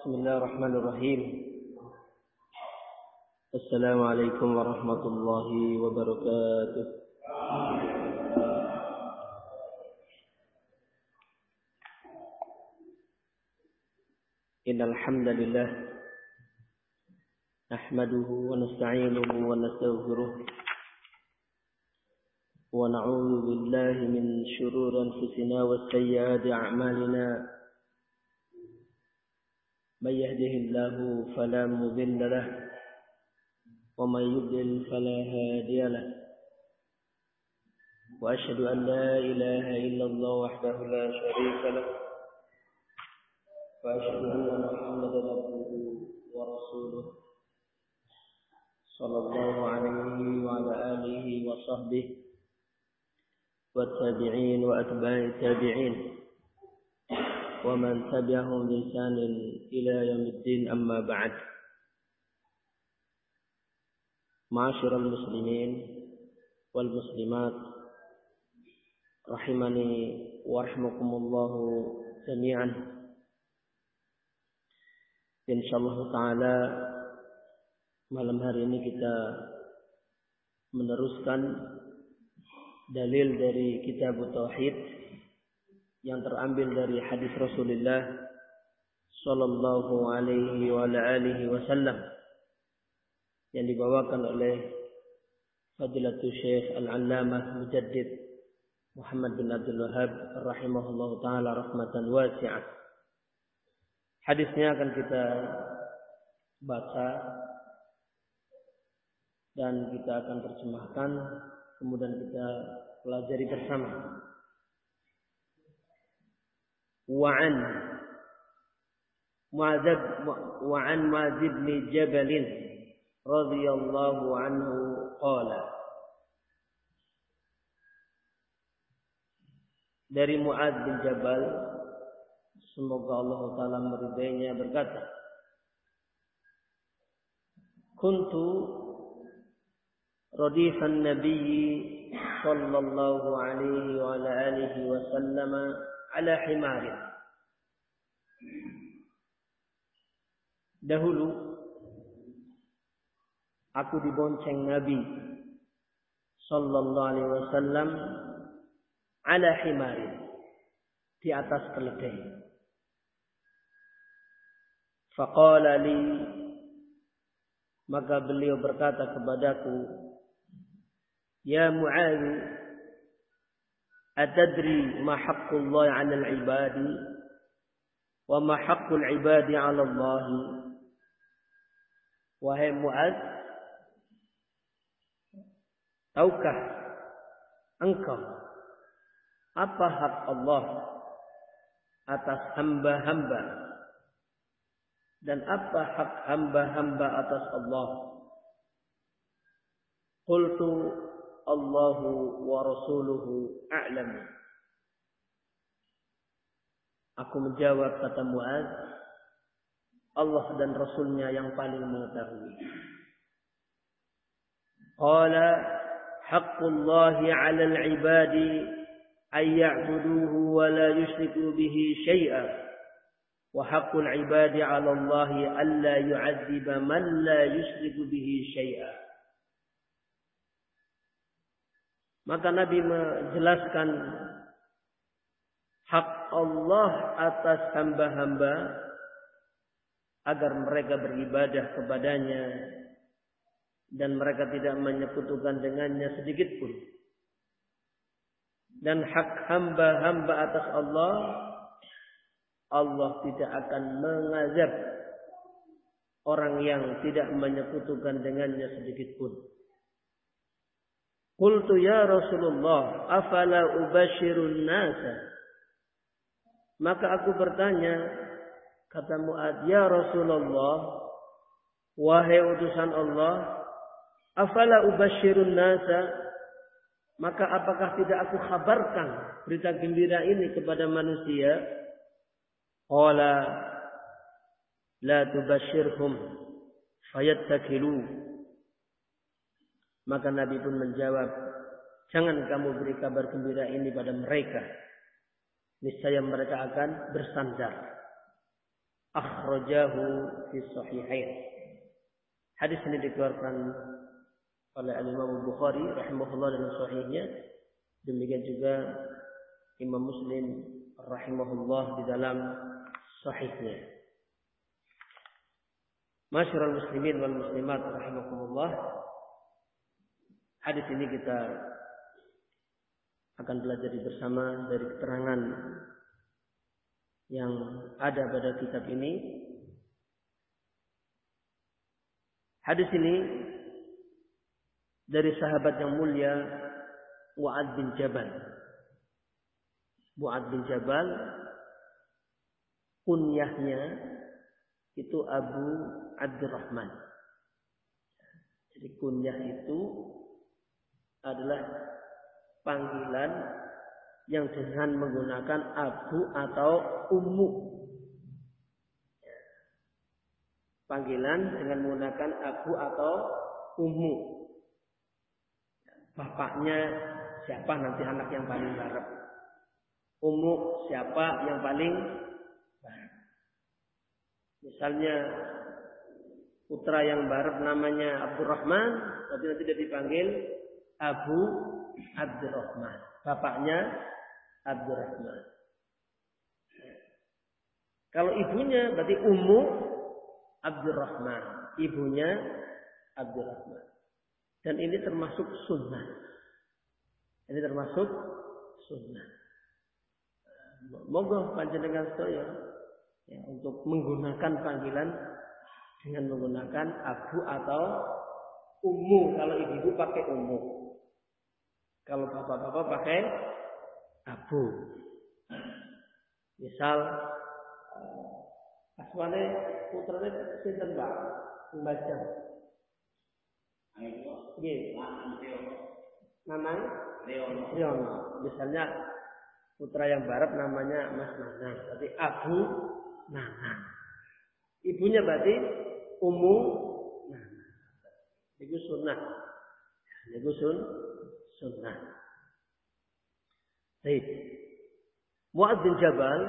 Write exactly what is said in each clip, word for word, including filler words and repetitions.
Bismillahirrahmanirrahim. Assalamualaikum warahmatullahi wabarakatuh. Innal hamdalillah nahmaduhu wa nasta'inuhu wa nastaghfiruh wa na'udzu billahi min shururi anfusina wa sayyiati a'malina. من يهده الله فلا مضل له ومن يضلل فلا هادي له وأشهد أن لا إله إلا الله وحده لا شريك له وأشهد أن محمدا عبده ورسوله صلى الله عليه وعلى آله وصحبه والتابعين وأتباع التابعين ومن تبعهم بإحسان إلى يوم الدين أما بعد. معاشر المسلمين والمسلمات rahimani wa rahimakumullah jami'an. Insyaallah taala malam hari ini kita meneruskan dalil dari kitab tauhid yang terambil dari hadis Rasulullah sallallahu alaihi wa alihi wasallam yang dibawakan oleh Fadilatul Syekh Al-Allamah Mujaddid Muhammad bin Abdul Wahhab rahimahullahu taala rahmatan wasi'ah. Hadisnya akan kita baca dan kita akan terjemahkan, kemudian kita pelajari bersama. وعن معاذ وعن معاذ بن جبل رضي الله عنه قال. Dari Mu'adz bin Jabal, semoga Allah Ta'ala meridainya, berkata, Kuntu radifan nabiyyi sallallahu alaihi wa alihi wa sallama ala himarin. Dahulu aku dibonceng Nabi sallallahu alaihi wasallam ala himarin, di atas keledai. Faqala li, maka beliau berkata kepadaku, Ya Mu'adz, atadri ma haqqullah 'alal 'ibadi wa ma haqqul 'ibadi 'ala Allah. Wahai Mu'adz, tahukah engkau apa hak Allah atas hamba-hamba dan apa hak hamba-hamba atas Allah? Qultu Allahu wa rasuluhu a'lam. Aku menjawab, kata Mu'adz, Allah dan Rasulnya yang paling mengetahui. Qala haqqullahi 'alal 'ibadi ay ya'buduhu wa la yushriku bihi syai'a wa haqqul 'ibadi 'ala Allahi alla yu'adziba man la yushriku bihi syai'a. Maka Nabi menjelaskan hak Allah atas hamba-hamba agar mereka beribadah kepadanya dan mereka tidak menyekutukan dengannya sedikit pun. Dan hak hamba-hamba atas Allah, Allah tidak akan mengazab orang yang tidak menyekutukan dengannya sedikit pun. Qultu ya Rasulullah, afala ubashirun nasa? Maka aku bertanya, kata Mu'adz, ya Rasulullah, wahai utusan Allah, afala ubashirun nasa? Maka apakah tidak aku kabarkan berita gembira ini kepada manusia? Qala la tubashirhum fayattakilu. Maka Nabi pun menjawab, jangan kamu beri kabar gembira ini pada mereka, niscaya mereka akan bersandar. akhrajahu fi sahihain. Hadis ini dikeluarkan oleh Imam Bukhari rahimahullah dalam sahihnya, demikian juga Imam Muslim rahimahullah di dalam sahihnya. Masyarul muslimin wal muslimat rahimakumullah. Hadis ini kita akan belajar bersama dari keterangan yang ada pada kitab ini. Hadis ini dari sahabat yang mulia Mu'adz bin Jabal. Mu'adz bin Jabal kunyahnya itu Abu Abdurrahman. Jadi kunyah itu adalah panggilan yang dengan menggunakan Abu atau Ummu. Panggilan dengan menggunakan Abu atau Ummu. Bapaknya siapa nanti anak yang paling barep. Ummu siapa yang paling barep. Misalnya putra yang barep namanya Abdurrahman, tapi nanti dia dipanggil Abu Abdurrahman. Bapaknya Abdurrahman. Kalau ibunya berarti Ummu Abdurrahman. Ibunya Abdurrahman. Dan ini termasuk sunnah. Ini termasuk sunnah. Moga panjenengan sedaya ya, untuk menggunakan panggilan dengan menggunakan Abu atau Ummu. Kalau ibu-ibu pakai Ummu. Kalau bapak-bapak pakai Abu. Misal asmane putrane sinten Pak? Membaca. Nggih. Nanang Riono. Misalnya putra yang barep namanya Mas Nanang, berarti Abu Nanang. Ibunya berarti Ummu Nanang. Itu sunnah. Itu sun sunnah. Baik. Mu'adz bin Jabal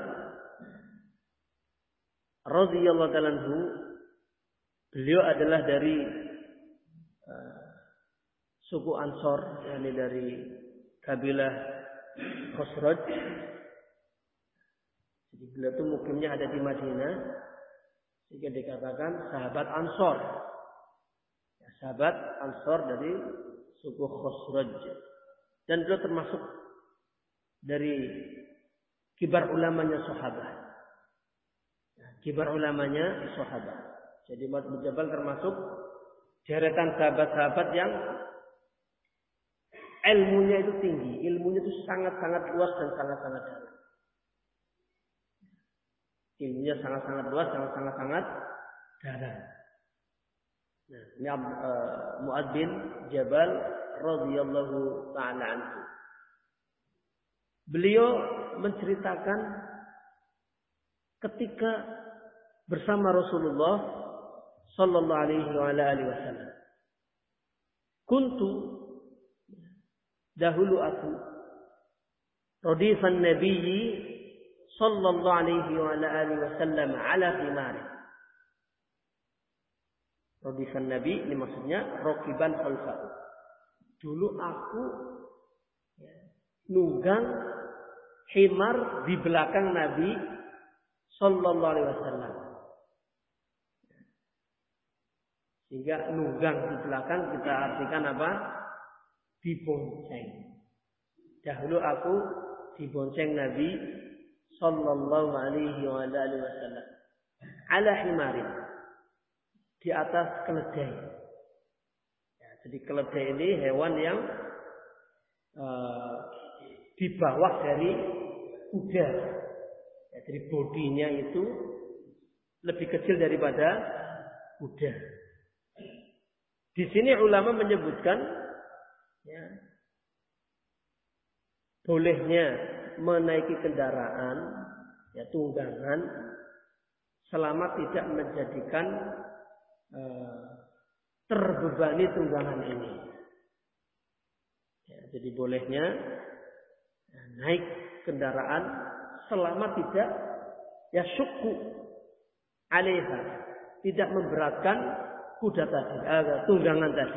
radhiyallahu ta'ala anhu, beliau adalah dari uh, suku Ansor, yakni dari kabilah Khosraj. Jadi beliau itu mukimnya ada di Madinah, sehingga dikatakan sahabat Ansor. Ya, sahabat Ansor dari suku Khosraj. Dan beliau termasuk dari kibar ulamanya sahabat. Ya, kibar ulamanya sahabat. Jadi Mu'adz bin Jabal termasuk deretan sahabat-sahabat yang ilmunya itu tinggi, ilmunya itu sangat-sangat luas dan sangat-sangat dalam. Ilmunya sangat-sangat luas, sangat-sangat dalam. Nah, ini uh, Mu'adz bin Jabal radhiyallahu ta'ala anhu. Beliau menceritakan ketika bersama Rasulullah sallallahu alaihi wasallam. Kuntu, dahulu aku radifan nabiyyi sallallahu alaihi wasallam ala himari. Radifan nabi ini maksudnya raqiban khalfahu. Dulu aku ya, nunggang himar di belakang Nabi sallallahu alaihi wasallam. Sehingga nunggang di belakang kita artikan apa? Dibonceng. Dahulu aku dibonceng Nabi sallallahu alaihi wasallam ala himarin, di atas keledai. Ya, jadi keledai ini hewan yang uh, di bawah dari kuda. Ya, jadi bodinya itu lebih kecil daripada kuda. Di sini ulama menyebutkan ya, bolehnya menaiki kendaraan ya tunggangan selama tidak menjadikan uh, terbebani tunggangan ini. Ya, jadi bolehnya ya, naik kendaraan selama tidak ya syukku alaiha, tidak memberatkan kuda tadi, eh, tunggangan tadi.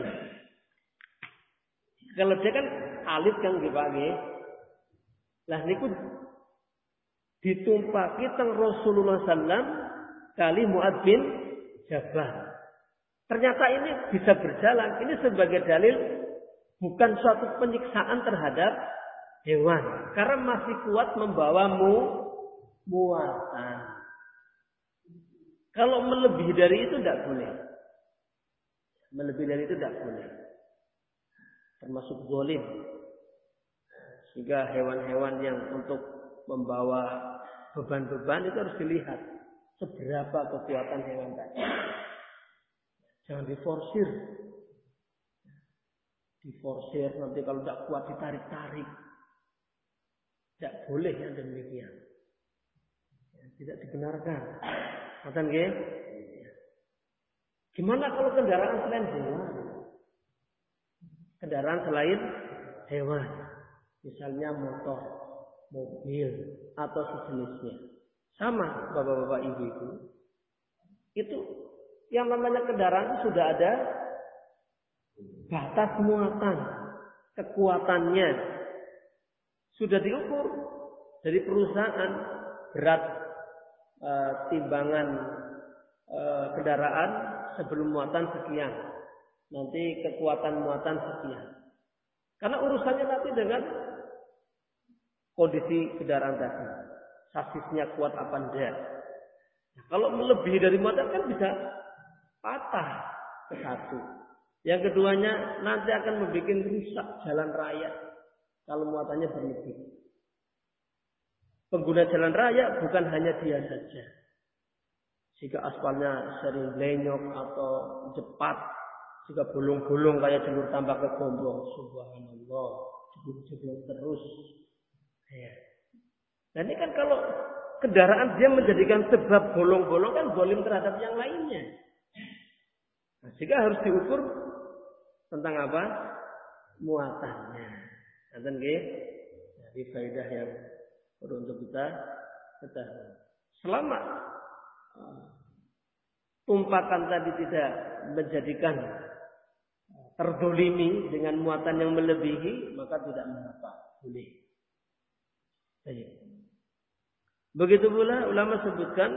Keledai kan alit kan nggih Pak nggih. Lah niku ditumpaki teng Rasulullah sallallahu alaihi wasallam kali Mu'adz bin Jabal. Ternyata ini bisa berjalan. Ini sebagai dalil bukan suatu penyiksaan terhadap hewan, karena masih kuat membawa mu, muatan. Kalau melebihi dari itu tidak boleh. Melebihi dari itu tidak boleh. Termasuk zalim. Sehingga hewan-hewan yang untuk membawa beban-beban itu harus dilihat seberapa kekuatan hewan tadi. Jangan diforsir. Diforsir nanti kalau tidak kuat ditarik-tarik. Tidak boleh yang demikian. Tidak dibenarkan. Ngoten nggih? Gimana kalau kendaraan selain hewan? Kendaraan selain hewan. Misalnya motor, mobil, atau sejenisnya. Sama bapak-bapak ibu-ibu. Itu yang namanya kendaraan sudah ada batas muatan. Kekuatannya sudah diukur dari perusahaan berat e, timbangan e, kendaraan sebelum muatan sekian. Nanti kekuatan muatan sekian. Karena urusannya nanti dengan kondisi kendaraan tadi. Sasisnya kuat apa enggak. Nah, kalau melebihi dari muatan kan bisa patah ke satu. Yang keduanya nanti akan membuat rusak jalan raya kalau muatannya berlebih. Pengguna jalan raya bukan hanya dia saja. Jika aspalnya sering blenyok atau cepat, jika bolong-bolong kayak jalur tambak ke Gombong, subhanallah, jebol-jebol terus. Ya. Nah ini kan kalau kendaraan dia menjadikan sebab bolong-bolong kan zalim terhadap yang lainnya. Nah, sehingga harus diukur tentang apa? Muatannya. Nanti nggih. Jadi faedah yang perlu untuk kita ketahui. Selama tumpakan tadi tidak menjadikan terdolimi dengan muatan yang melebihi, maka tidak mengapa, boleh. Baik. Begitu pula ulama sebutkan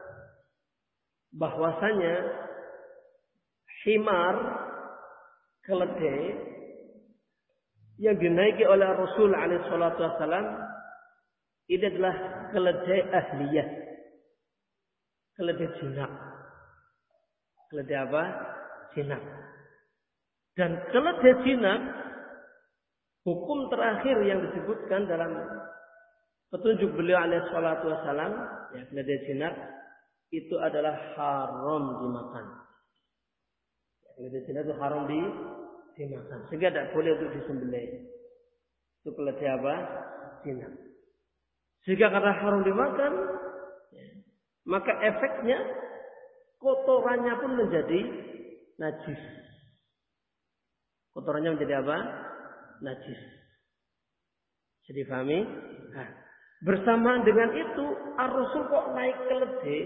bahwasanya himar keledai yang dinaiki oleh Rasul alaihi salatu wasallam ini adalah keledai ahliyah. Keledai jinak. Keledai apa? Jinak. Dan keledai jinak, hukum terakhir yang disebutkan dalam petunjuk beliau alaihi salatu wasallam, ya, keledai jinak itu adalah haram dimakan. Keledai jinak itu haram di, dimakan. Sehingga tidak boleh untuk disembelih. Itu keledai apa? Jinak. Sehingga karena haram dimakan, ya, maka efeknya kotorannya pun menjadi najis. Kotorannya menjadi apa? Najis. Jadi dipahami? Nah, bersamaan dengan itu, Ar-Rasul kok naik keledai,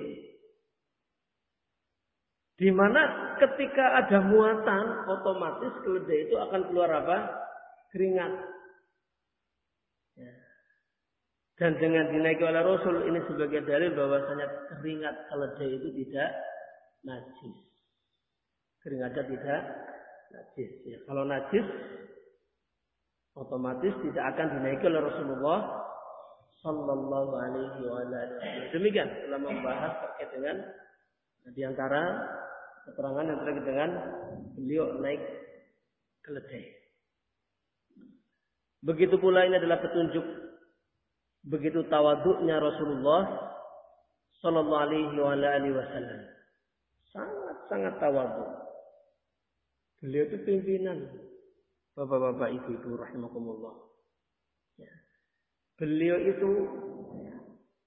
di mana ketika ada muatan, otomatis keledai itu akan keluar apa? Keringat. Ya. Dan dengan dinaiki oleh Rasul ini sebagai dalil bahwasanya keringat keledai itu tidak najis. Keringatnya tidak najis. Ya, kalau najis, otomatis tidak akan dinaiki oleh Rasulullah Sallallahu Alaihi Wasallam. Demikian ulama membahas terkait dengan di antara keterangan yang terkait dengan beliau naik keledai. Begitu pula ini adalah petunjuk begitu tawaduknya Rasulullah Sallallahu Alaihi Wasallam. Sangat-sangat tawaduk. Beliau itu pimpinan bapak-bapak ibu-ibu rahimakumullah. Ya. Beliau itu ya,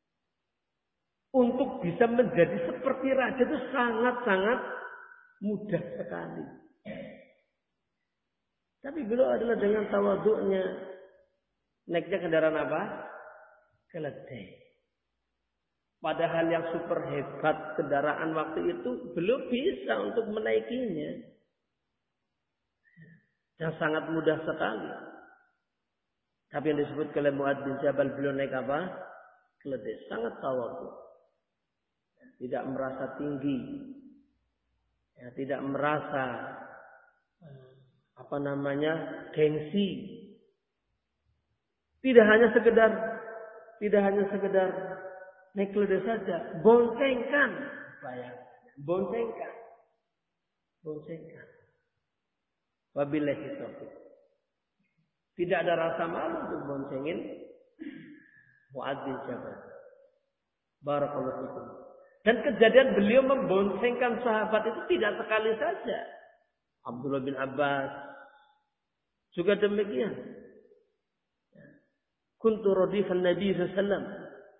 untuk bisa menjadi seperti raja itu sangat-sangat mudah sekali. Tapi beliau adalah dengan tawaduknya naiknya kendaraan apa? Keledai. Padahal yang super hebat kendaraan waktu itu belum bisa untuk menaikinya. Yang sangat mudah sekali. Tapi yang disebut oleh Mu'adz bin Jabal, beliau naik apa? Keledai. Sangat tawadhu. Tidak merasa tinggi. Ya, tidak merasa apa namanya? Gengsi. Tidak hanya sekedar tidak hanya sekedar naik keledai saja, boncengkan. Bayangkan, boncengkan. Boncengkan. Wabillahi taufiq. Tidak ada rasa malu untuk boncengin Mu'adz bin Jabal. Barakallahu fikum. Dan kejadian beliau memboncengkan sahabat itu tidak sekali saja. Abdullah bin Abbas juga demikian. Kuntu radifan Nabi sallallahu alaihi wasallam.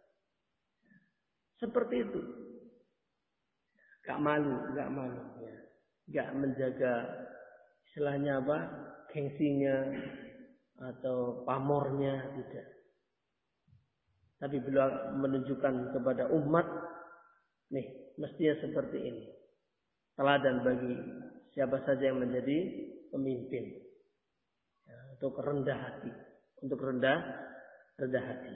Seperti itu. Gak malu, gak malu. Gak menjaga istilahnya apa? Gengsinya atau pamornya, tidak. Tapi beliau menunjukkan kepada umat, nih, mestinya seperti ini. Teladan bagi siapa saja yang menjadi pemimpin. Ya, untuk rendah hati, untuk rendah rendah hati.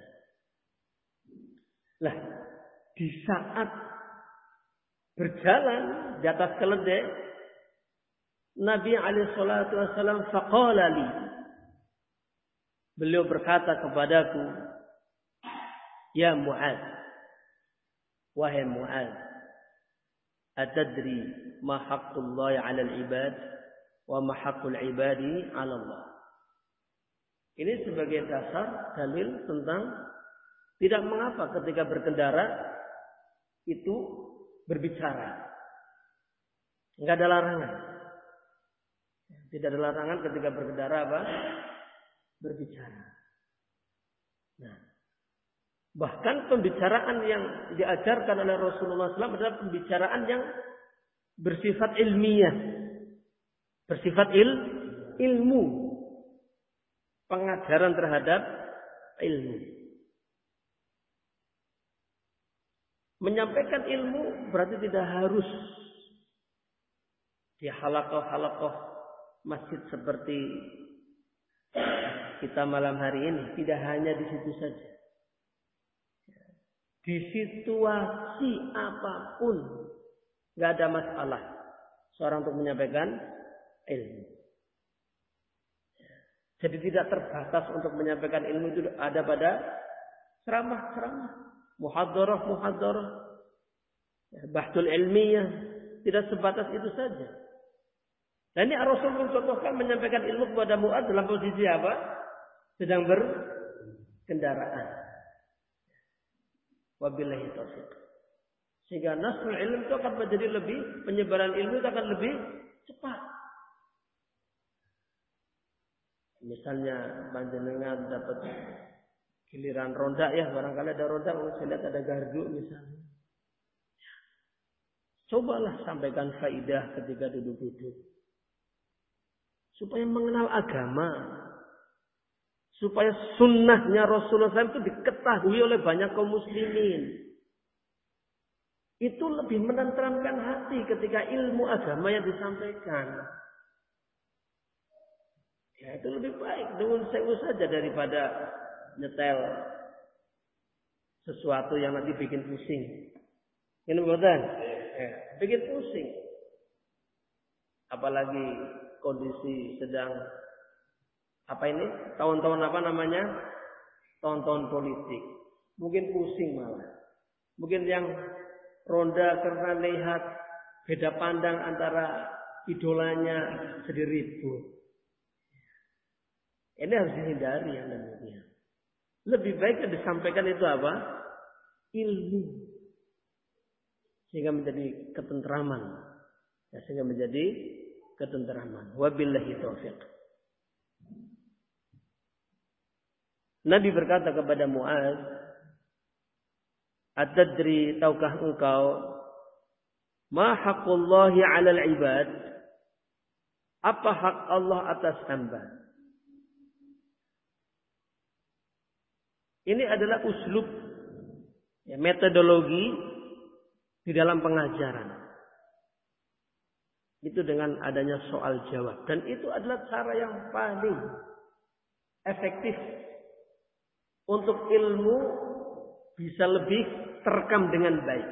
Lah, di saat berjalan di atas keledai, Nabi alaihi salatu wasallam faqala li. Beliau berkata kepadaku, ya Mu'adz, wahai Mu'adz, atadri ma haqqullahi 'alal ibad wa ma haqqul ibadi 'ala Allah. Ini sebagai dasar dalil tentang tidak mengapa ketika berkendara itu berbicara. Enggak ada larangan. Tidak ada larangan ketika berkendara apa? Berbicara. Nah, bahkan pembicaraan yang diajarkan oleh Rasulullah shallallahu alaihi wasallam adalah pembicaraan yang bersifat ilmiah, bersifat il, ilmu, pengajaran terhadap ilmu. Menyampaikan ilmu berarti tidak harus di halaqah-halaqah masjid seperti kita malam hari ini. Tidak hanya di situ saja. Di situasi apapun nggak ada masalah seorang untuk menyampaikan ilmu. Jadi tidak terbatas untuk menyampaikan ilmu itu ada pada ceramah-ceramah, muhadharah-muhadharah, bahtul ilmiah, tidak sebatas itu saja. Dan ini Rasul mencontohkan menyampaikan ilmu kepada Mu'adz dalam posisi apa? Sedang berkendaraan. Wabillahi taufiq. Sehingga nasrul ilmu itu akan menjadi lebih, penyebaran ilmu itu akan lebih cepat. Misalnya panjenengan dapat giliran ronda, ya barangkali ada ronda, saya lihat ada gardu misalnya. Cobalah sampaikan faidah ketika duduk-duduk. Supaya mengenal agama. Supaya sunnahnya Rasulullah shallallahu alaihi wasallam itu diketahui oleh banyak kaum muslimin. Itu lebih menenteramkan hati ketika ilmu agama yang disampaikan. Ya itu lebih baik dengan sewu saja daripada nyetel sesuatu yang nanti bikin pusing. Ini betul? Ya, bikin pusing. Apalagi kondisi sedang apa ini? Tahun-tahun apa namanya? Tahun-tahun politik. Mungkin pusing malah. Mungkin yang ronda karena lihat beda pandang antara idolanya jadi ribut. Ini harus dihindari yang demikian. Lebih baik yang disampaikan itu apa? Ilmu. Sehingga menjadi ketentraman. Ya, sehingga menjadi ketentraman. Wabillahi taufiq. Nabi berkata kepada Mu'adz, atadri, tahukah engkau ma haqqullahi 'alal ibad? Apa hak Allah atas hamba? Ini adalah uslub ya, metodologi di dalam pengajaran. Itu dengan adanya soal jawab. Dan itu adalah cara yang paling efektif untuk ilmu bisa lebih terekam dengan baik.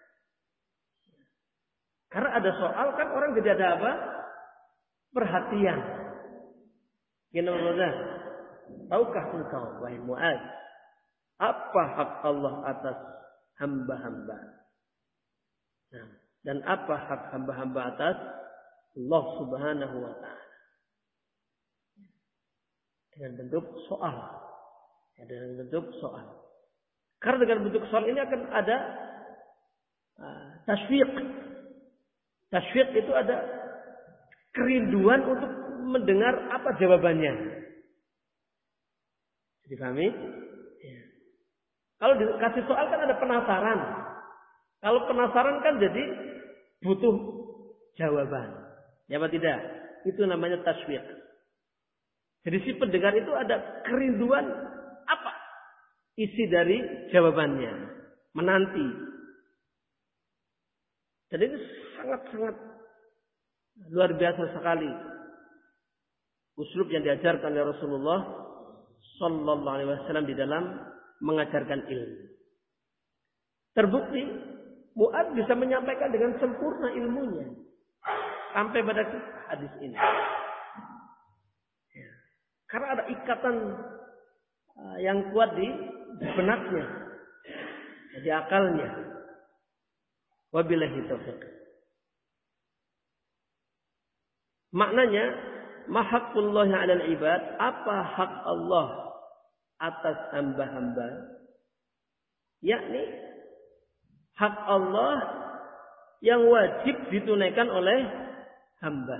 Karena ada soal kan orang jadi ada apa? Perhatian. Gimana? Tahukah engkau wahai Mu'adz, apa hak Allah atas hamba-hamba? Nah, dan apa hak hamba-hamba atas Allah Subhanahu wa ta'ala? Dengan bentuk soal. Ya, dengan bentuk soal. Karena dengan bentuk soal ini akan ada uh, tasfiq. Tasfiq itu ada kerinduan untuk mendengar apa jawabannya. Dipahami? Ya. Kalau dikasih soal kan ada penasaran. Kalau penasaran kan jadi butuh jawaban. Ya apa tidak? Itu namanya tasfiq. Jadi si pendengar itu ada kerinduan apa isi dari jawabannya. Menanti. Dan ini sangat-sangat luar biasa sekali. Uslub yang diajarkan oleh Rasulullah Sallallahu Alaihi Wasallam di dalam mengajarkan ilmu. Terbukti Mu'adz bisa menyampaikan dengan sempurna ilmunya sampai pada hadis ini. Ya. Karena ada ikatan uh, yang kuat di benaknya, di akalnya. Wabillahi taufiq. Maknanya, mahaqullah 'alal ibad, apa hak Allah atas hamba-hamba? Yakni hak Allah yang wajib ditunaikan oleh hamba.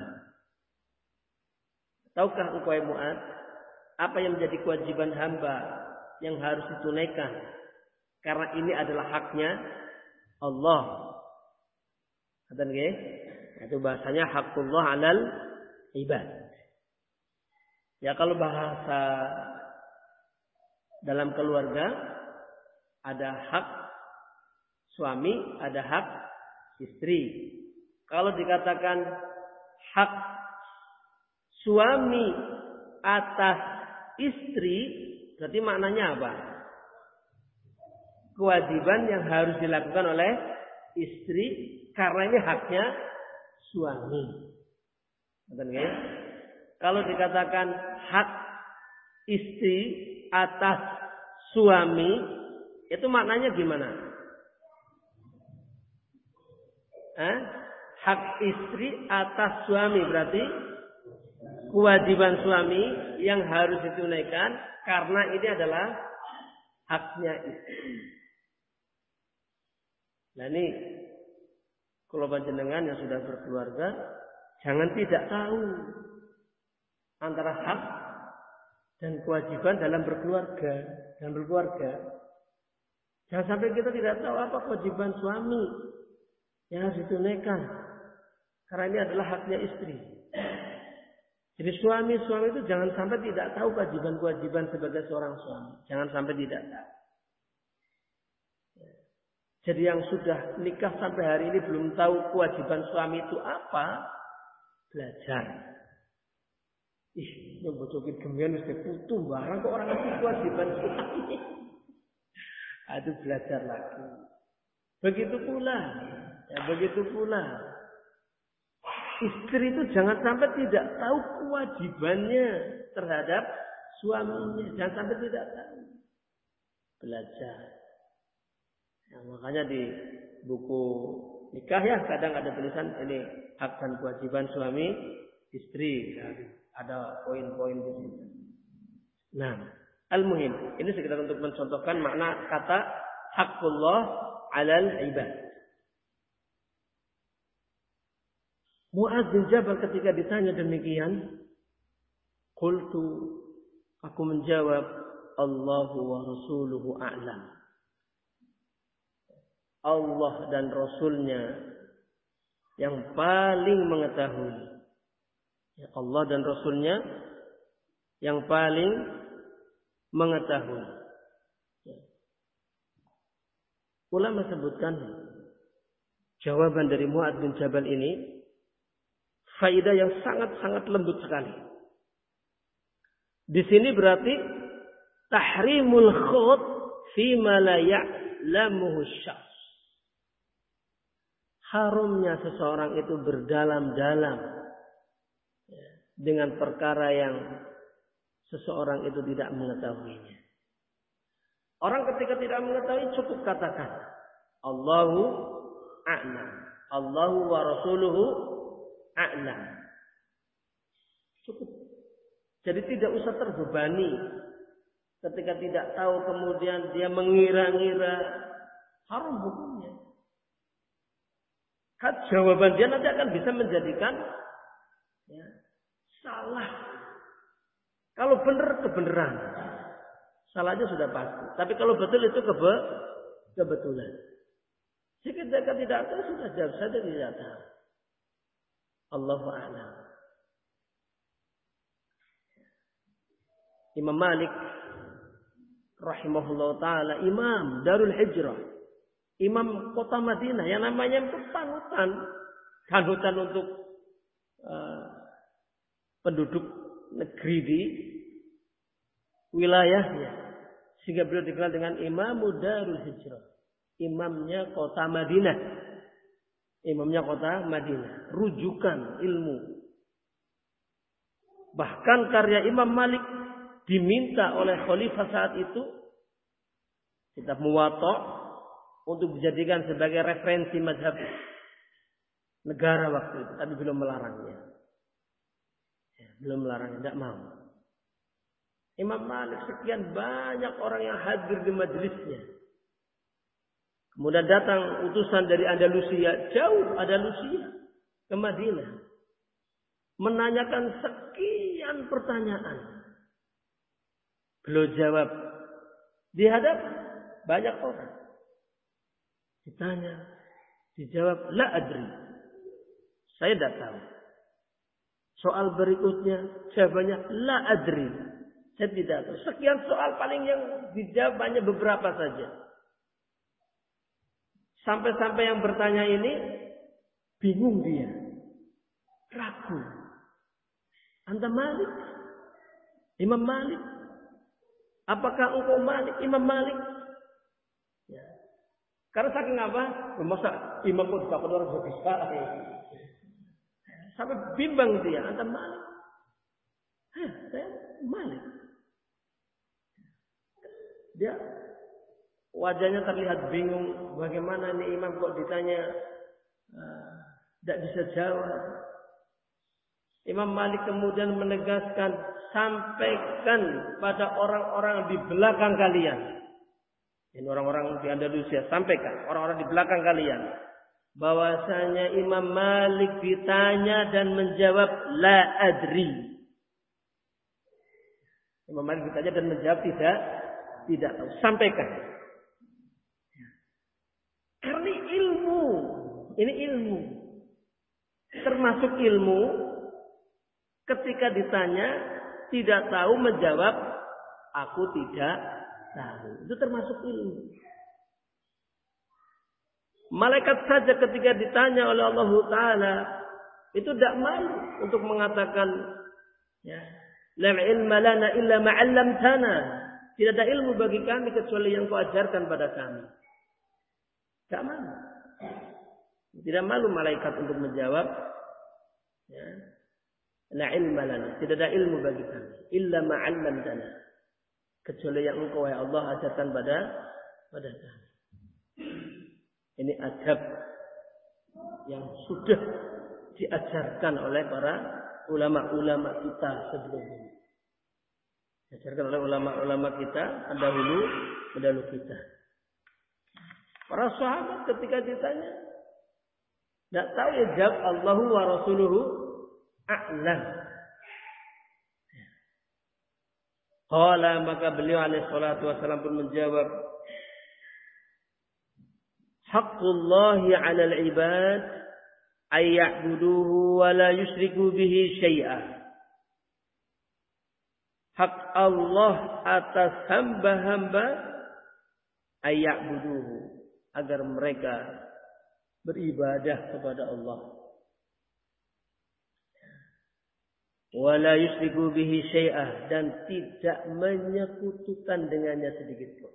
Tahukah engkau ya Mu'adz, apa yang menjadi kewajiban hamba yang harus ditunaikan? Karena ini adalah haknya Allah. Kata nggih? Itu bahasanya haqqullah 'alal ibad. Ya kalau bahasa dalam keluarga ada hak suami, ada hak istri. Kalau dikatakan hak suami atas istri, berarti maknanya apa? Kewajiban yang harus dilakukan oleh istri karena ini haknya suami. Kalau dikatakan hak istri atas suami, itu maknanya gimana? Eh? Hak istri atas suami berarti kewajiban suami yang harus ditunaikan karena ini adalah haknya istri. Nah ini kalau panjenengan yang sudah berkeluarga, jangan tidak tahu antara hak dan kewajiban dalam berkeluarga dan berkeluarga. Jangan sampai kita tidak tahu apa kewajiban suami yang harus ditunaikan, karena ini adalah haknya istri. Jadi suami-suami itu jangan sampai tidak tahu kewajiban-kewajiban sebagai seorang suami. Jangan sampai tidak tahu. Jadi yang sudah nikah sampai hari ini belum tahu kewajiban suami itu apa, belajar. Ih, yang bocokin gemian mesti putu barang kok orang itu kewajiban suami. Aduh, belajar lagi. Begitu pula, ya begitu pula. Istri itu jangan sampai tidak tahu kewajibannya terhadap suaminya. Jangan sampai tidak tahu. Belajar. Ya, makanya di buku nikah ya kadang ada tulisan ini hak dan kewajiban suami istri. Ya, ada poin-poin di situ. Nah, al-muhim. Ini sekedar untuk mencontohkan makna kata haqqullah 'alal ibad. Mu'adz bin Jabal ketika ditanya demikian, qultu, aku menjawab, Allahu wa rasuluhu a'lam. Allah dan Rasulnya yang paling mengetahui. Ya, Allah dan Rasulnya yang paling mengetahui. Ya. Ulama sebutkan jawaban dari Mu'adz bin Jabal ini faedah yang sangat-sangat lembut sekali. Di sini berarti tahrimul khawd fi ma la ya'lamuhu syakhs. Haramnya seseorang itu berdalam-dalam dengan perkara yang seseorang itu tidak mengetahuinya. Orang ketika tidak mengetahui cukup katakan Allahu a'lam, Allahu wa rasuluhu a'lam. Cukup. Jadi tidak usah terbebani ketika tidak tahu kemudian dia mengira-ngira, haram hukumnya. Kan jawaban dia nanti akan bisa menjadikan ya, salah. Kalau benar kebenaran, salahnya sudah pasti. Tapi kalau betul itu kebe kebetulan. Jika kita tidak tahu sudah jawab saja tidak tahu. Allahu a'lam. Imam Malik rahimahullah taala, imam Darul Hijrah, imam kota Madinah yang namanya itu panutan, panutan untuk uh, penduduk negeri di wilayahnya, sehingga beliau dikenal dengan Imam Darul Hijrah, imamnya kota Madinah, imamnya kota Madinah, rujukan ilmu. Bahkan karya Imam Malik diminta oleh khalifah saat itu, kitab Muwatta, untuk dijadikan sebagai referensi mazhab negara waktu itu, tapi belum melarangnya. Ya, belum melarangnya, tidak mau. Imam Malik sekian banyak orang yang hadir di majelisnya. Kemudian datang utusan dari Andalusia, jauh Andalusia ke Madinah, menanyakan sekian pertanyaan. Beliau jawab di hadapan banyak orang. Ditanya, dijawab, la adri. Saya tidak tahu. Soal berikutnya, jawabannya, la adri. Saya tidak tahu. Sekian soal paling yang dijawabnya beberapa saja. Sampai-sampai yang bertanya ini, bingung dia. Ragu. Anta Malik? Imam Malik? Apakah engkau Malik? Imam Malik? Ya. Karena saking apa? Masa imam kok tidak orang juga bisa. Sampai bimbang dia. Anta Malik? Hah, saya Malik. Dia wajahnya terlihat bingung. Bagaimana ini imam kok ditanya tidak uh, bisa jawab. Imam Malik kemudian menegaskan, sampaikan pada orang-orang di belakang kalian. Ini orang-orang di Andalusia, sampaikan orang-orang di belakang kalian bahwasanya Imam Malik ditanya dan menjawab la adri. Imam Malik ditanya dan menjawab tidak tidak tahu. Sampaikan. Karena ilmu, ini ilmu. Termasuk ilmu ketika ditanya tidak tahu menjawab aku tidak tahu. Itu termasuk ilmu. Malaikat saja ketika ditanya oleh Allah Ta'ala itu tidak malu untuk mengatakan ya, la ilma lana illa ma 'allamtana. Tidak ada ilmu bagi kami kecuali yang kau ajarkan pada kami. Tidak malu. Tidak malu malaikat untuk menjawab ya, la ilma lana. Tidak ada ilmu bagi kami illa ma 'allamtana. Kecuali yang engkau ya Allah ajarkan pada pada kami. Ini adab yang sudah diajarkan oleh para ulama-ulama kita sebelumnya. Diajarkan oleh ulama-ulama kita pendahulu pendahulu kita. Para sahabat ketika ditanya tidak tahu ya jawab Allahu wa rasuluhu a'lam. Qala maka beliau alaihi salatu wasallam pun menjawab, haqqullahi 'alal 'ibad ay ya'buduhu wa la yusyriku bihi syai'a. Hak Allah atas hamba-hamba ay ya'buduhu, agar mereka beribadah kepada Allah. Wala yusyriku bihi syai'ah, dan tidak menyekutukan dengannya sedikit pun.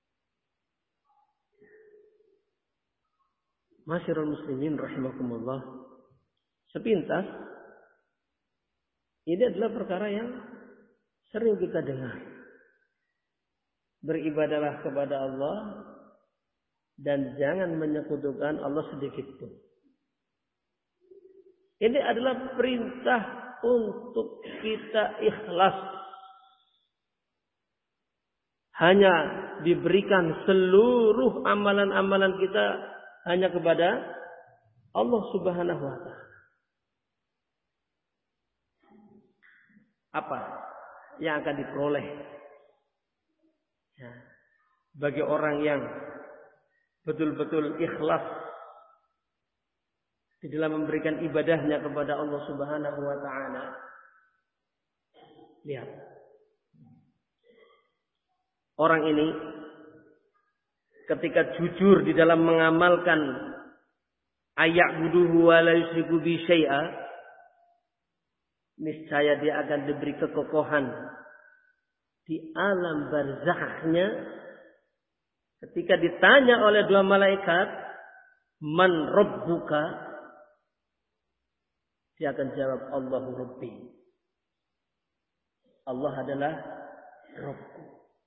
Masyarul muslimin rahimakumullah. Sepintas ini adalah perkara yang sering kita dengar. Beribadahlah kepada Allah dan jangan menyekutukan Allah sedikit pun. Ini adalah perintah untuk kita ikhlas. Hanya diberikan seluruh amalan-amalan kita hanya kepada Allah Subhanahu wa taala. Apa yang akan diperoleh ya, bagi orang yang betul-betul ikhlas di dalam memberikan ibadahnya kepada Allah Subhanahu wa taala? Lihat. Orang ini ketika jujur di dalam mengamalkan ayya'buduhu wa la yusyriku bi syai'a, niscaya dia akan diberi kekokohan di alam barzakhnya ketika ditanya oleh dua malaikat, man rabbuka? Dia akan jawab, Allahu Rabbi. Allah adalah Rabbku.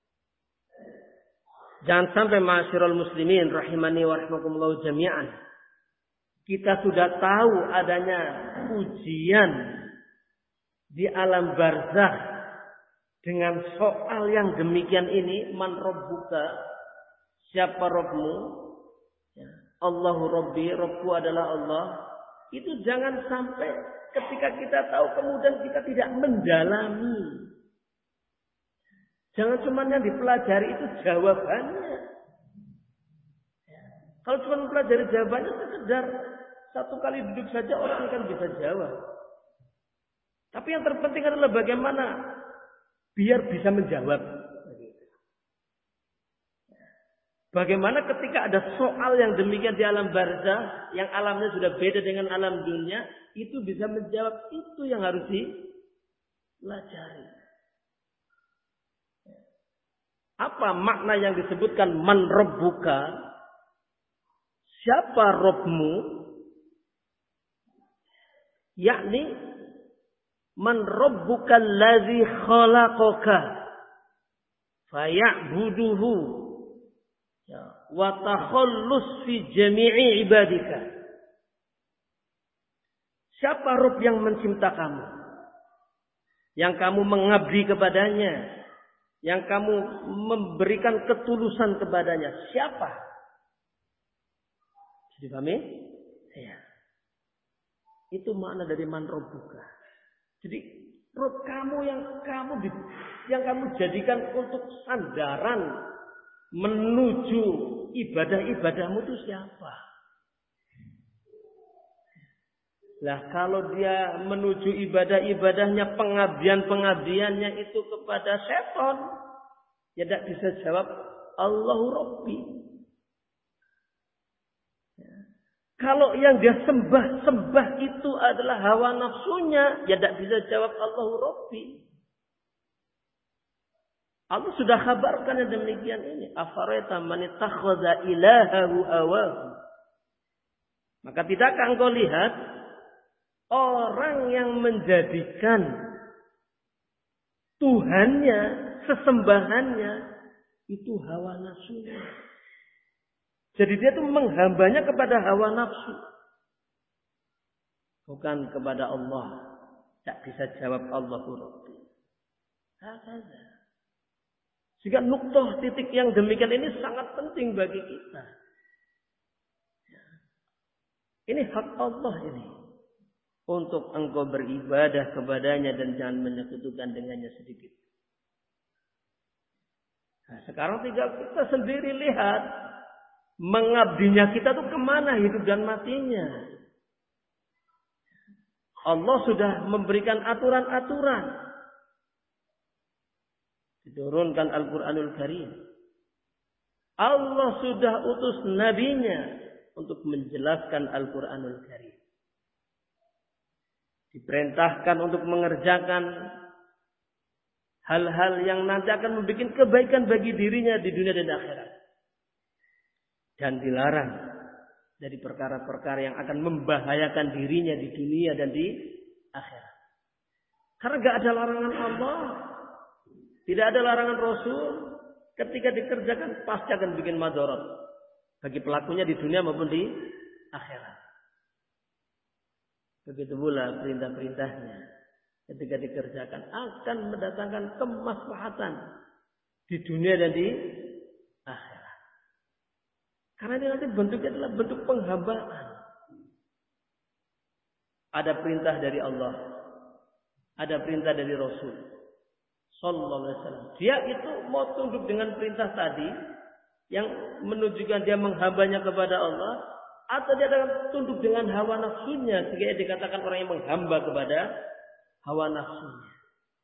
Jangan sampai ma'asyiral muslimin rahimani wa rahimakumullah jami'an, kita sudah tahu adanya ujian di alam barzakh dengan soal yang demikian ini, man rabbuka? Siapa Rabbmu? Ya. Allahu Rabbi, Rabbku adalah Allah. Itu jangan sampai ketika kita tahu kemudian kita tidak mendalami. Jangan cuma yang dipelajari itu jawabannya. Ya. Kalau cuma mempelajari jawabannya sekedar satu kali duduk saja orang akan bisa jawab. Tapi yang terpenting adalah bagaimana biar bisa menjawab. Bagaimana ketika ada soal yang demikian di alam barzakh, yang alamnya sudah beda dengan alam dunia, itu bisa menjawab, itu yang harus dipelajari. Apa makna yang disebutkan man rabbuka? Siapa Rabbmu? Yakni man rabbuka allazi khalaqaka faya'buduhu wa takhallus fi jami'i ibadika. Siapa Rabb yang mencipta kamu, yang kamu mengabdi kepadanya, yang kamu memberikan ketulusan kepadanya? Siapa? Jadi pahami? Ya. Itu makna dari man rabbuka. Jadi Rabb kamu yang kamu yang kamu jadikan untuk sandaran menuju ibadah-ibadahmu itu siapa? Lah kalau dia menuju ibadah-ibadahnya, pengabdian-pengabdiannya itu kepada setan, ya tidak bisa jawab Allahu Rabbi. Ya. Kalau yang dia sembah-sembah itu adalah hawa nafsunya, ya tidak bisa jawab Allahu Rabbi. Allah sudah kabarkan yang demikian ini. Afara'aita man ittakhadha ilahahu hawahu. Maka tidakkah engkau lihat orang yang menjadikan Tuhannya, sesembahannya itu hawa nafsunya. Jadi dia itu menghambanya kepada hawa nafsu, bukan kepada Allah. Tak bisa jawab Allahu Rabbi. Hakada. Sehingga nuktoh titik yang demikian ini sangat penting bagi kita. Ini hak Allah ini. Untuk engkau beribadah kepadanya dan jangan menyekutukan dengannya sedikit. Nah, sekarang tinggal kita sendiri lihat. Mengabdinya kita tuh kemana hidup dan matinya. Allah sudah memberikan aturan-aturan. Diturunkan Al-Quranul Karim. Allah sudah utus nabinya untuk menjelaskan Al-Quranul Karim. Diperintahkan untuk mengerjakan hal-hal yang nanti akan membuat kebaikan bagi dirinya di dunia dan akhirat. Dan dilarang dari perkara-perkara yang akan membahayakan dirinya di dunia dan di akhirat. Karena gak ada larangan Allah, tidak ada larangan Rasul, ketika dikerjakan pasti akan bikin madarat bagi pelakunya di dunia maupun di akhirat. Begitu pula perintah-perintahnya ketika dikerjakan akan mendatangkan kemaslahatan di dunia dan di akhirat. Karena ini nanti bentuknya adalah bentuk penghambaan. Ada perintah dari Allah, ada perintah dari Rasul Sallallahu Alaihi Wasallam. Dia itu mau tunduk dengan perintah tadi yang menunjukkan dia menghambanya kepada Allah, atau dia akan tunduk dengan hawa nafsunya, sehingga dikatakan orang yang menghamba kepada hawa nafsunya.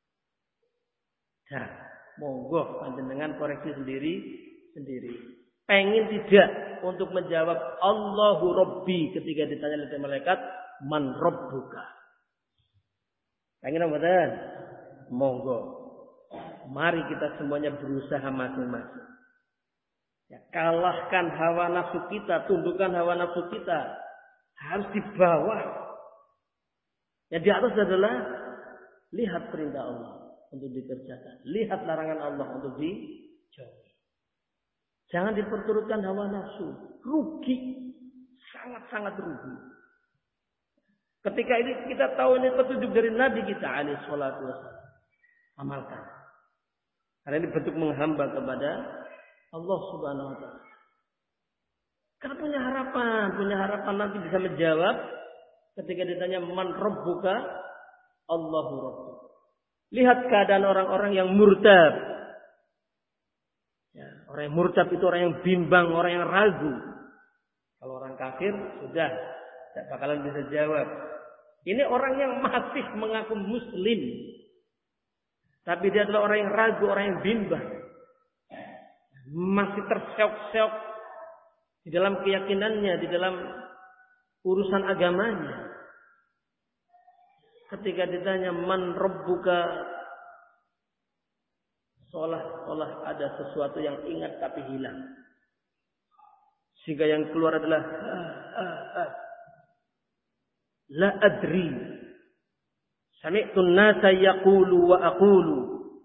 Nah, monggo panjenengan koreksi sendiri sendiri. Pengen tidak untuk menjawab Allahu Rabbi ketika ditanya oleh malaikat, man rabbuka? Pengen apa dan? Monggo. Mari kita semuanya berusaha masing-masing. Ya, kalahkan hawa nafsu kita, tundukkan hawa nafsu kita. Harus di bawah. Yang di atas adalah lihat perintah Allah untuk dikerjakan. Lihat larangan Allah untuk dijauhi. Jangan diperturutkan hawa nafsu. Rugi. Sangat-sangat rugi. Ketika ini kita tahu ini petunjuk dari Nabi kita alaihi salatu wassalam. Amalkan. Karena ini bentuk menghamba kepada Allah Subhanahu wa taala. Karena punya harapan, punya harapan nanti bisa menjawab ketika ditanya man rabbuka, Allahu rabbuk. Lihat keadaan orang-orang yang murtad. Ya, orang yang murtad itu orang yang bimbang, orang yang ragu. Kalau orang kafir sudah tidak bakalan bisa jawab. Ini orang yang masih mengaku muslim, tapi dia adalah orang yang ragu, orang yang bimbang. Masih terseok-seok di dalam keyakinannya, di dalam urusan agamanya. Ketika ditanya man rabbuka, seolah-olah ada sesuatu yang ingat tapi hilang. Sehingga yang keluar adalah ah, ah, ah. La adri. Sami'tu an-nasa yaqulu wa aqulu.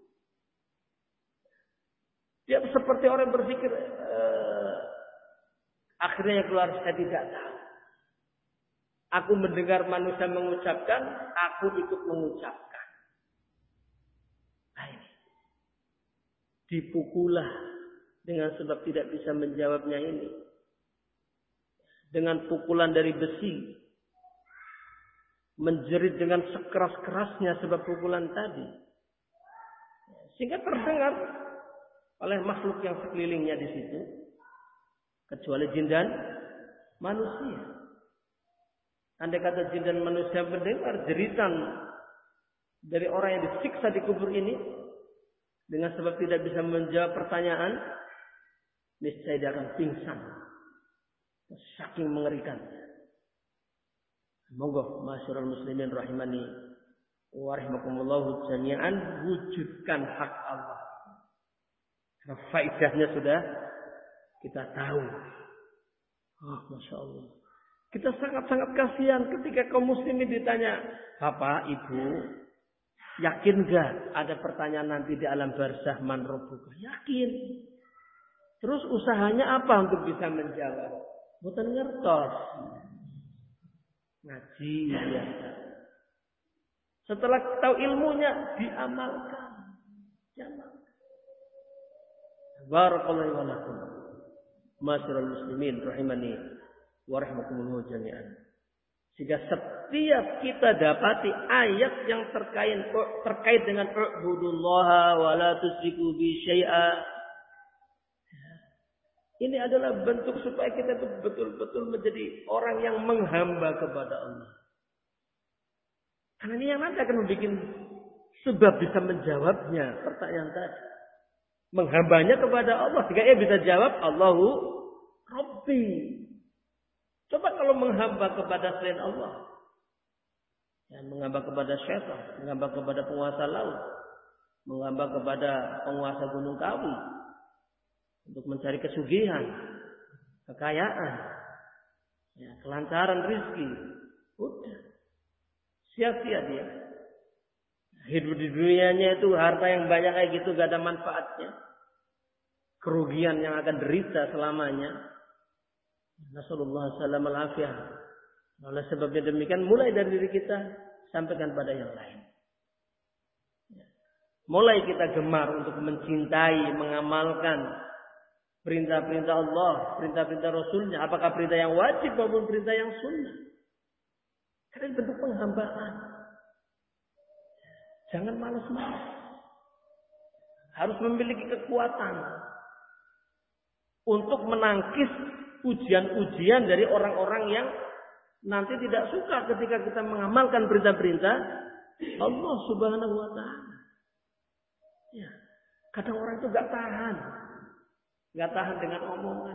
Dia seperti orang berpikir, uh, akhirnya yang keluar saya tidak tahu. Aku mendengar manusia mengucapkan, aku ikut mengucapkan. Nah ini. Dipukulah dengan sebab tidak bisa menjawabnya ini. Dengan pukulan dari besi. Menjerit dengan sekeras-kerasnya sebab pukulan tadi. Sehingga terdengar oleh makhluk yang sekelilingnya di situ, kecuali jin dan manusia. Andai kata jin dan manusia mendengar jeritan dari orang yang disiksa di kubur ini dengan sebab tidak bisa menjawab pertanyaan, niscaya dia akan pingsan. Saking mengerikannya. Monggo masyarul muslimin rahimani wa rahimakumullah jami'an, wujudkan hak Allah. Karena faedahnya sudah kita tahu. Oh, Masya Allah. Kita sangat-sangat kasihan ketika kaum muslimin ditanya, Bapak, Ibu, yakin gak ada pertanyaan nanti di alam barzah man rabbuka? Yakin. Terus usahanya apa untuk bisa menjawab? Bukan ngertos. Ngaji biasa. Setelah tahu ilmunya, diamalkan. Diamalkan. Barakallahu wa lakum. Masyarul muslimin rahimani wa rahimakumullah jami'an. Sehingga setiap kita dapati ayat yang terkait terkait dengan ubudullaha wa la tusyriku bi syai'a. Ini adalah bentuk supaya kita betul-betul menjadi orang yang menghamba kepada Allah. Karena ini yang nanti akan membuat sebab bisa menjawabnya pertanyaan tadi. menghambanya kepada Allah. Jika ia bisa jawab, Allahu Rabbi. Coba kalau menghamba kepada selain Allah. Ya, menghamba kepada syaitan, menghamba kepada penguasa laut, menghamba kepada penguasa gunung kawi. Untuk mencari kesugihan, kekayaan, ya, kelancaran rezeki. Udah. Sia-sia dia. Hidup di dunianya itu harta yang banyak kayak gitu gak ada manfaatnya. Kerugian yang akan derita selamanya. Nasallallahu salam al-afiyah. Oleh sebabnya demikian mulai dari diri kita sampaikan pada yang lain. Mulai kita gemar untuk mencintai, mengamalkan perintah-perintah Allah, perintah-perintah Rasulnya. Apakah perintah yang wajib maupun perintah yang sunnah. Karena bentuk penghambaan. Jangan malas-malas. Harus memiliki kekuatan untuk menangkis ujian-ujian dari orang-orang yang nanti tidak suka ketika kita mengamalkan perintah-perintah Allah Subhanahu wa taala. Ya. Kadang orang itu gak tahan. Gak tahan dengan omongan.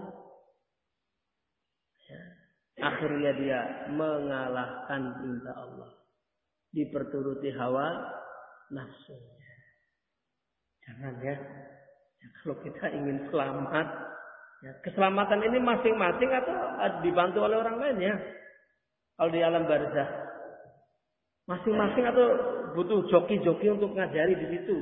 Ya. Akhirnya dia mengalahkan perintah Allah. Diperturuti hawa nafsunya. Jangan ya. Ya, kalau kita ingin selamat, ya, keselamatan ini masing-masing atau dibantu oleh orang lain ya. Kalau di alam barzah, masing-masing atau butuh joki-joki untuk ngajari di situ.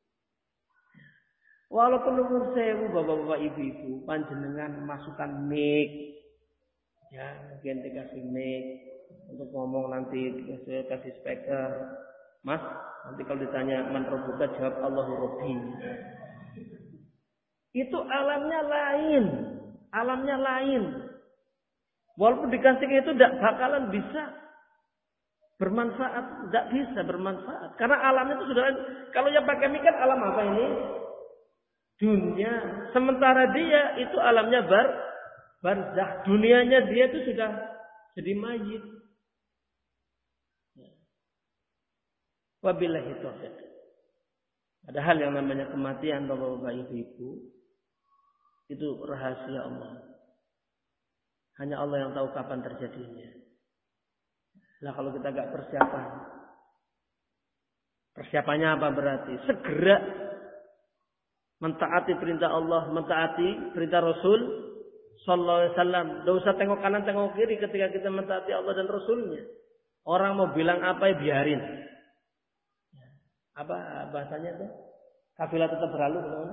Walaupun umur sewu bapak-bapak ibu-ibu, panjenengan masukkan mic, ya mungkin dikasih mic untuk ngomong nanti kasih speaker, mas nanti kalau ditanya man rabbuka jawab Allahu Rabbi. Itu alamnya lain, alamnya lain. Walaupun dikasih itu tidak bakalan bisa bermanfaat, tidak bisa bermanfaat. Karena alamnya itu sudah, kalau yang pakai mic kan alam apa ini? Dunia. Sementara dia itu alamnya bar, barzakh. Dunianya dia itu sudah jadi mayit. Wabillahi taufiq. Ada hal yang namanya kematian bapak-bapak ibu-ibu. Itu rahasia Allah. Hanya Allah yang tahu kapan terjadinya. Nah kalau kita gak persiapan. Persiapannya apa berarti? Segera mentaati perintah Allah, mentaati perintah Rasul sallallahu alaihi wasallam. Tidak usah tengok kanan, tengok kiri ketika kita mentaati Allah dan Rasulnya. Orang mau bilang apa ya biarin. Apa bahasanya itu? Kafilah tetap berlalu bagaimana?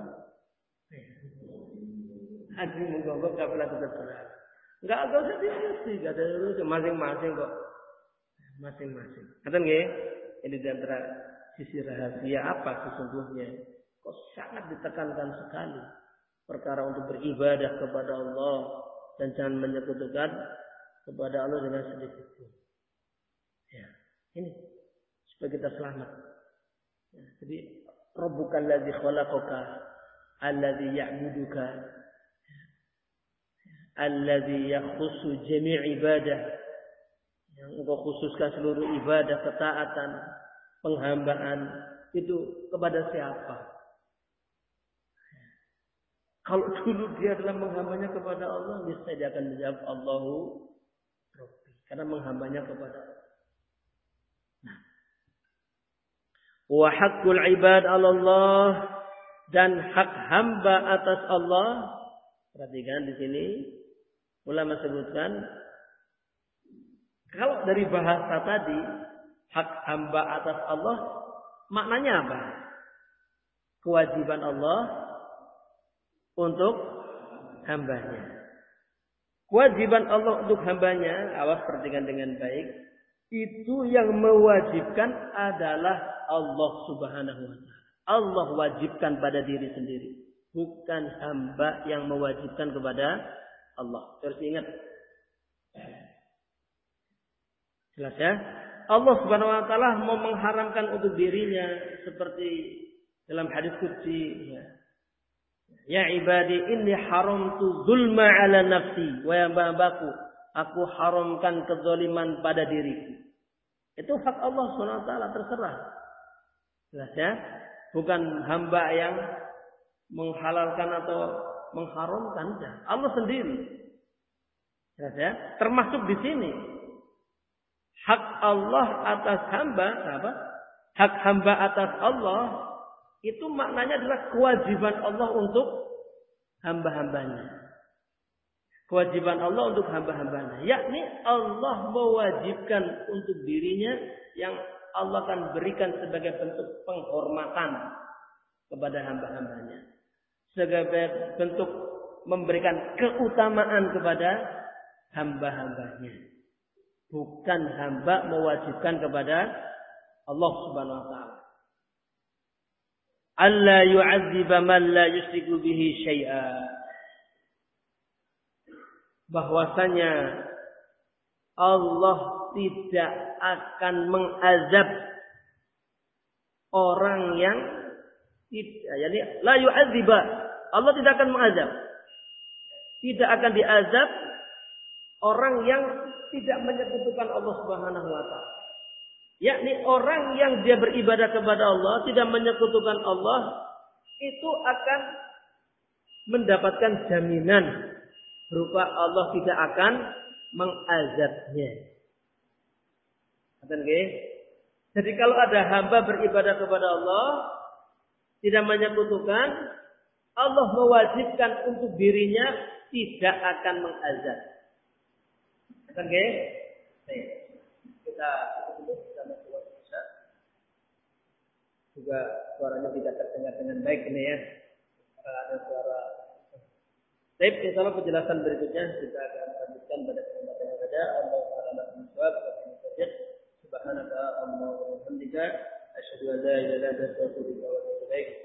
Haji menggonggong kafilah tetap berlalu. Enggak ada usah diskusi, enggak ada urusan masing-masing kok. Masing-masing. Kata nggih? Ini di antara sisi rahasia apa sesungguhnya? Kok sangat ditekankan sekali perkara untuk beribadah kepada Allah dan jangan menyekutukan kepada Allah dengan sedikit pun. Ya, ini supaya kita selamat. Ya, jadi Rabbukal ladzi khalaqaka alladzi ya'buduka alladzi yakhussu jami' ibadah, yang engkau khususkan seluruh ibadah, ketaatan, penghambaan itu kepada siapa? Kalau dulu dia adalah menghambanya kepada Allah, niscaya dia akan menjawab Allahu Rabbi, karena menghambanya kepada Allah. Nah, wa haqqul ibad 'ala Allah, dan hak hamba atas Allah. Perhatikan di sini ulama sebutkan kalau dari bahasa tadi hak hamba atas Allah maknanya apa? Kewajiban Allah untuk hambanya. Kewajiban Allah untuk hambanya, awas perhatikan dengan baik, itu yang mewajibkan adalah Allah Subhanahu wa taala. Allah wajibkan pada diri sendiri, bukan hamba yang mewajibkan kepada Allah. Harus ingat. Jelas ya? Allah Subhanahu wa taala mau mengharamkan untuk dirinya seperti dalam hadis qudsi ya. Ya ibadi inni haramtu zulma ala nafsi wa ya babaku, aku haramkan kezaliman pada diriku. Itu hak Allah Subhanahu wa taala, terserah. Jelas ya? Bukan hamba yang menghalalkan atau mengharamkan. Allah sendiri. Ya, termasuk di sini hak Allah atas hamba, apa? Hak hamba atas Allah itu maknanya adalah kewajiban Allah untuk hamba-hambanya. Kewajiban Allah untuk hamba-hambanya, yakni Allah mewajibkan untuk dirinya yang Allah akan berikan sebagai bentuk penghormatan kepada hamba-hambanya, sebagai bentuk memberikan keutamaan kepada hamba-hambanya. Bukan hamba mewajibkan kepada Allah Subhanahu wa taala. Alla yu'adziba man la yusyriku bihi syai'a. Bahwasanya Allah tidak akan mengazab orang yang tidak, yakni la yu'adziba. Allah tidak akan mengazab. Tidak akan diazab orang yang tidak menyekutukan Allah Subhanahu wa taala. Yakni orang yang dia beribadah kepada Allah, tidak menyekutukan Allah, itu akan mendapatkan jaminan berupa Allah tidak akan mengazabnya. Jadi kalau ada hamba beribadah kepada Allah, tidak menyekutukan, Allah mewajibkan untuk dirinya tidak akan mengazab. Oke? Kita juga suaranya tidak terdengar dengan baik ini ya. Ada suara. Baik, insyaallah penjelasan berikutnya kita akan lanjutkan pada kesempatan yang ada. Allah Taala menjawab saja. Subhanaka Allahumma wa bihamdika asyhadu an la ilaha illa anta astaghfiruka wa atubu ilaik.